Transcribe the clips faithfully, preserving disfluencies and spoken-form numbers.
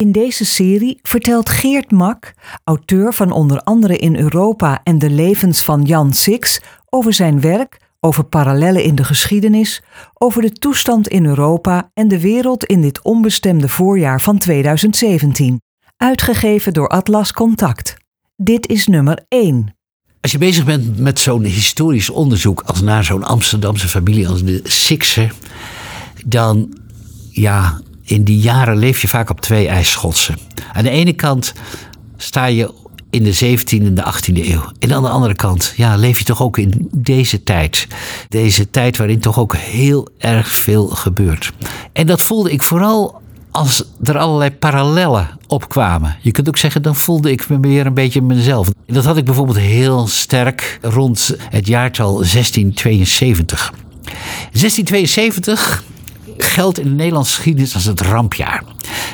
In deze serie vertelt Geert Mak, auteur van onder andere In Europa en de levens van Jan Six, over zijn werk, over parallellen in de geschiedenis, over de toestand in Europa en de wereld in dit onbestemde voorjaar van tweeduizend zeventien. Uitgegeven door Atlas Contact. Dit is nummer één. Als je bezig bent met zo'n historisch onderzoek als naar zo'n Amsterdamse familie als de Sixen, dan ja, in die jaren leef je vaak op twee ijsschotsen. Aan de ene kant sta je in de zeventiende en de achttiende eeuw. En aan de andere kant ja, leef je toch ook in deze tijd. Deze tijd waarin toch ook heel erg veel gebeurt. En dat voelde ik vooral als er allerlei parallellen opkwamen. Je kunt ook zeggen, dan voelde ik me weer een beetje mezelf. Dat had ik bijvoorbeeld heel sterk rond het jaartal zestien tweeënzeventig. zestien tweeënzeventig geldt in de Nederlandse geschiedenis als het rampjaar.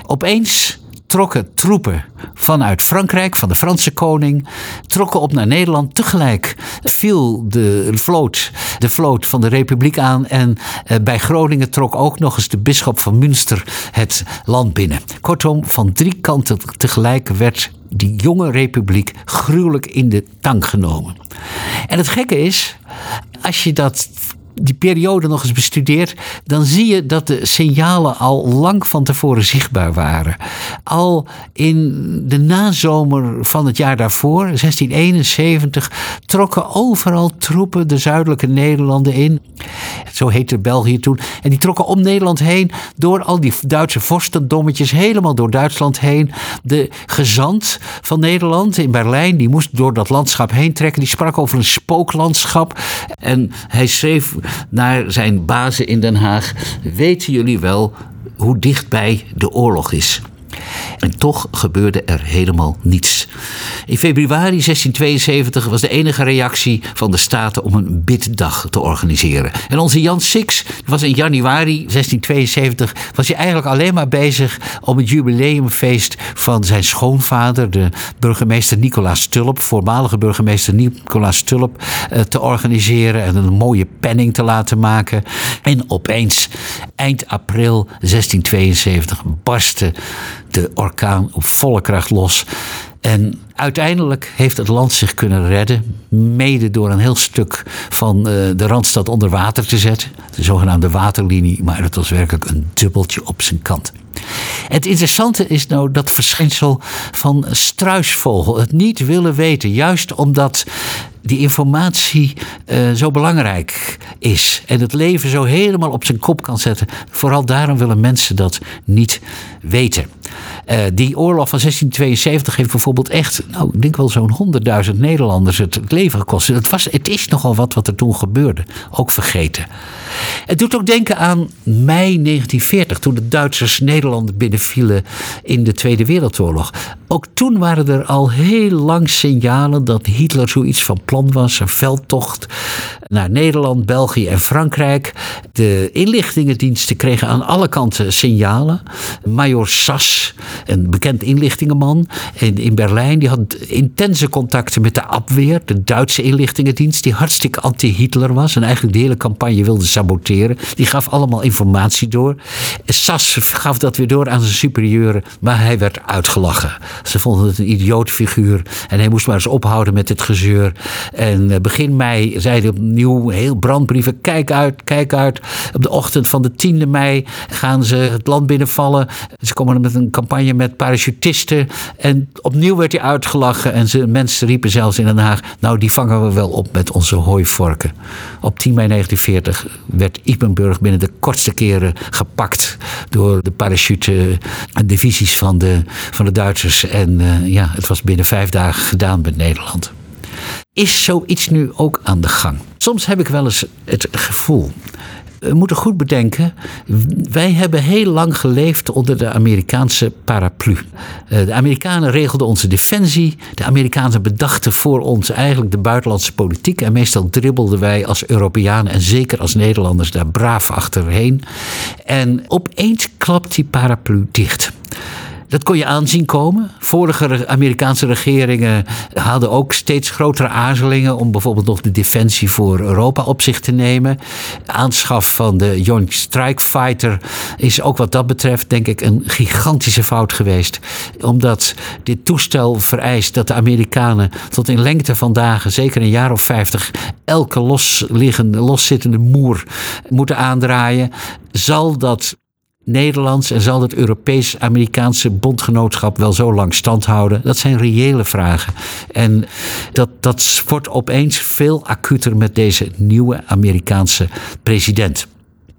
Opeens trokken troepen vanuit Frankrijk, van de Franse koning, trokken op naar Nederland. Tegelijk viel de vloot, de vloot van de Republiek aan en eh, bij Groningen trok ook nog eens de bisschop van Münster het land binnen. Kortom, van drie kanten tegelijk werd die jonge republiek gruwelijk in de tang genomen. En het gekke is, als je dat die periode nog eens bestudeert, dan zie je dat de signalen al lang van tevoren zichtbaar waren. Al in de nazomer van het jaar daarvoor, zestien eenenzeventig, trokken overal troepen de zuidelijke Nederlanden in. Zo heette België toen. En die trokken om Nederland heen, door al die Duitse vorstendommetjes, helemaal door Duitsland heen. De gezant van Nederland in Berlijn, die moest door dat landschap heen trekken. Die sprak over een spooklandschap. En hij schreef naar zijn bazen in Den Haag: weten jullie wel hoe dichtbij de oorlog is? En toch gebeurde er helemaal niets. In februari zestien tweeënzeventig was de enige reactie van de Staten om een biddag te organiseren. En onze Jan Six was in januari zestien tweeënzeventig was hij eigenlijk alleen maar bezig om het jubileumfeest van zijn schoonvader, de burgemeester Nicolaas Tulp, voormalige burgemeester Nicolaas Tulp, te organiseren en een mooie penning te laten maken. En opeens, eind april zestien tweeënzeventig, barstte de orkaan op volle kracht los. En uiteindelijk heeft het land zich kunnen redden, mede door een heel stuk van uh, de Randstad onder water te zetten. De zogenaamde waterlinie, maar het was werkelijk een dubbeltje op zijn kant. Het interessante is nou dat verschijnsel van struisvogel, het niet willen weten, juist omdat die informatie uh, zo belangrijk is en het leven zo helemaal op zijn kop kan zetten. Vooral daarom willen mensen dat niet weten. Uh, die oorlog van zestien tweeënzeventig heeft bijvoorbeeld echt, nou, ik denk wel zo'n honderdduizend Nederlanders het, het leven gekost. Het, was, het is nogal wat wat er toen gebeurde, ook vergeten. Het doet ook denken aan mei negentien veertig, toen de Duitsers Nederland binnenvielen in de Tweede Wereldoorlog. Ook toen waren er al heel lang signalen dat Hitler zoiets van plan was, een veldtocht naar Nederland, België en Frankrijk. De inlichtingendiensten kregen aan alle kanten signalen. Major Sass, een bekend inlichtingenman in, in Berlijn, die had intense contacten met de Abweer, de Duitse inlichtingendienst, die hartstikke anti-Hitler was en eigenlijk de hele campagne wilde saboteren. Die gaf allemaal informatie door. Sass gaf dat weer door aan zijn superieuren, maar hij werd uitgelachen. Ze vonden het een idioot figuur en hij moest maar eens ophouden met het gezeur. En begin mei zei hij opnieuw heel brandbrieven: kijk uit, kijk uit. Op de ochtend van de tiende mei gaan ze het land binnenvallen. Ze komen met een campagne met parachutisten. En opnieuw werd hij uitgelachen. En ze, mensen riepen zelfs in Den Haag: nou, die vangen we wel op met onze hooivorken. Op tien mei negentien veertig werd Ypenburg binnen de kortste keren gepakt door de parachute divisies van de, van de Duitsers. En uh, ja, het was binnen vijf dagen gedaan met Nederland. Is zoiets nu ook aan de gang? Soms heb ik wel eens het gevoel, we moeten goed bedenken, wij hebben heel lang geleefd onder de Amerikaanse paraplu. De Amerikanen regelden onze defensie. De Amerikanen bedachten voor ons eigenlijk de buitenlandse politiek. En meestal dribbelden wij als Europeanen en zeker als Nederlanders daar braaf achterheen. En opeens klapt die paraplu dicht. Dat kon je aanzien komen. Vorige Amerikaanse regeringen hadden ook steeds grotere aarzelingen om bijvoorbeeld nog de defensie voor Europa op zich te nemen. De aanschaf van de Joint Strike Fighter is ook wat dat betreft, denk ik, een gigantische fout geweest. Omdat dit toestel vereist dat de Amerikanen tot in lengte van dagen, zeker een jaar of vijftig, elke losliggende, loszittende moer moeten aandraaien. Zal dat Nederlands en zal het Europees-Amerikaanse bondgenootschap wel zo lang stand houden? Dat zijn reële vragen. En dat, dat wordt opeens veel acuter met deze nieuwe Amerikaanse president.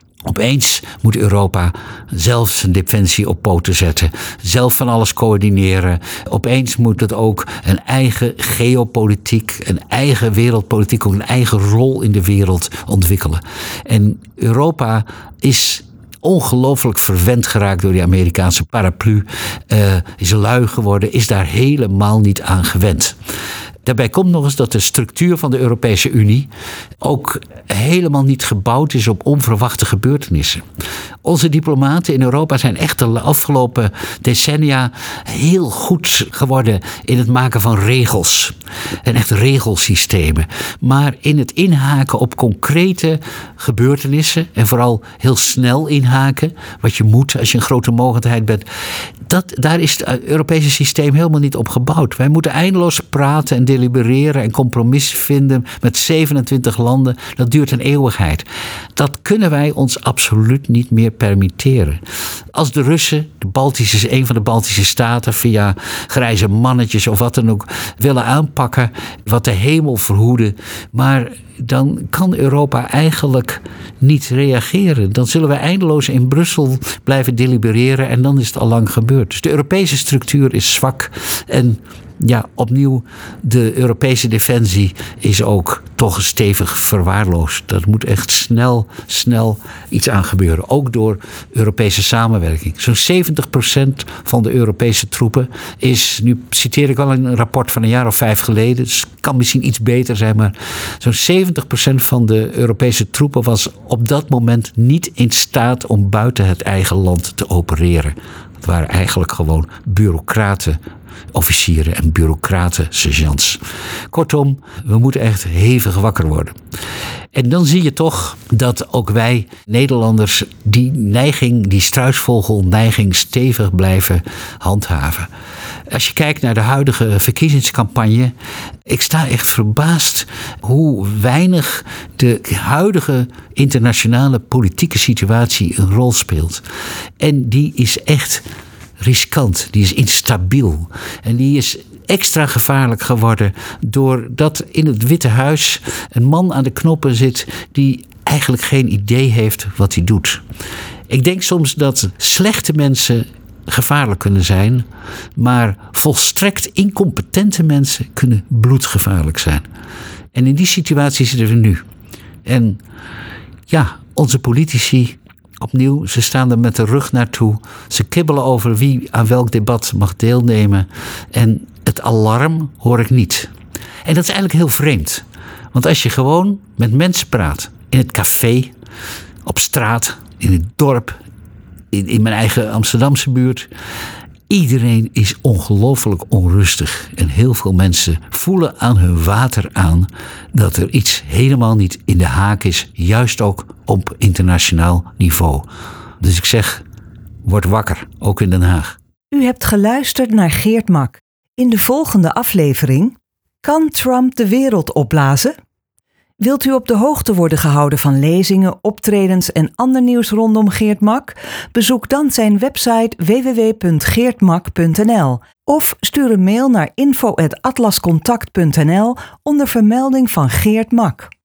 Opeens moet Europa zelf zijn defensie op poten zetten. Zelf van alles coördineren. Opeens moet het ook een eigen geopolitiek, een eigen wereldpolitiek, ook een eigen rol in de wereld ontwikkelen. En Europa is ongelooflijk verwend geraakt door die Amerikaanse paraplu. Uh, is lui geworden, is daar helemaal niet aan gewend. Daarbij komt nog eens dat de structuur van de Europese Unie ook helemaal niet gebouwd is op onverwachte gebeurtenissen. Onze diplomaten in Europa zijn echt de afgelopen decennia heel goed geworden in het maken van regels. En echt regelsystemen. Maar in het inhaken op concrete gebeurtenissen en vooral heel snel inhaken, wat je moet als je een grote mogendheid bent, dat, daar is het Europese systeem helemaal niet op gebouwd. Wij moeten eindeloos praten en delibereren en compromissen vinden met zevenentwintig landen. Dat duurt een eeuwigheid. Dat kunnen wij ons absoluut niet meer permitteren. Als de Russen, de Baltische, een van de Baltische staten, via grijze mannetjes of wat dan ook, willen aanpakken, wat de hemel verhoede, maar dan kan Europa eigenlijk niet reageren. Dan zullen we eindeloos in Brussel blijven delibereren en dan is het al lang gebeurd. Dus de Europese structuur is zwak en ja, opnieuw, de Europese defensie is ook toch stevig verwaarloosd. Dat moet echt snel, snel iets aan gebeuren. Ook door Europese samenwerking. Zo'n zeventig procent van de Europese troepen is, nu citeer ik al een rapport van een jaar of vijf geleden, dus het kan misschien iets beter zijn, maar zo'n zeventig procent van de Europese troepen was op dat moment niet in staat om buiten het eigen land te opereren. Het waren eigenlijk gewoon bureaucraten, officieren en bureaucraten, sergeants. Kortom, we moeten echt hevig wakker worden. En dan zie je toch dat ook wij Nederlanders die neiging, die struisvogelneiging stevig blijven handhaven. Als je kijkt naar de huidige verkiezingscampagne, ik sta echt verbaasd hoe weinig de huidige internationale politieke situatie een rol speelt. En die is echt riskant, die is instabiel en die is extra gevaarlijk geworden doordat in het Witte Huis een man aan de knoppen zit die eigenlijk geen idee heeft wat hij doet. Ik denk soms dat slechte mensen gevaarlijk kunnen zijn, maar volstrekt incompetente mensen kunnen bloedgevaarlijk zijn. En in die situatie zitten we nu. En ja, onze politici, opnieuw, ze staan er met de rug naartoe. Ze kibbelen over wie aan welk debat mag deelnemen. En het alarm hoor ik niet. En dat is eigenlijk heel vreemd. Want als je gewoon met mensen praat, in het café, op straat, in het dorp, in, in mijn eigen Amsterdamse buurt, iedereen is ongelooflijk onrustig. En heel veel mensen voelen aan hun water aan dat er iets helemaal niet in de haak is. Juist ook op internationaal niveau. Dus ik zeg, word wakker, ook in Den Haag. U hebt geluisterd naar Geert Mak. In de volgende aflevering: kan Trump de wereld opblazen? Wilt u op de hoogte worden gehouden van lezingen, optredens en ander nieuws rondom Geert Mak? Bezoek dan zijn website w w w punt geert mak punt n l of stuur een mail naar info at atlascontact punt n l onder vermelding van Geert Mak.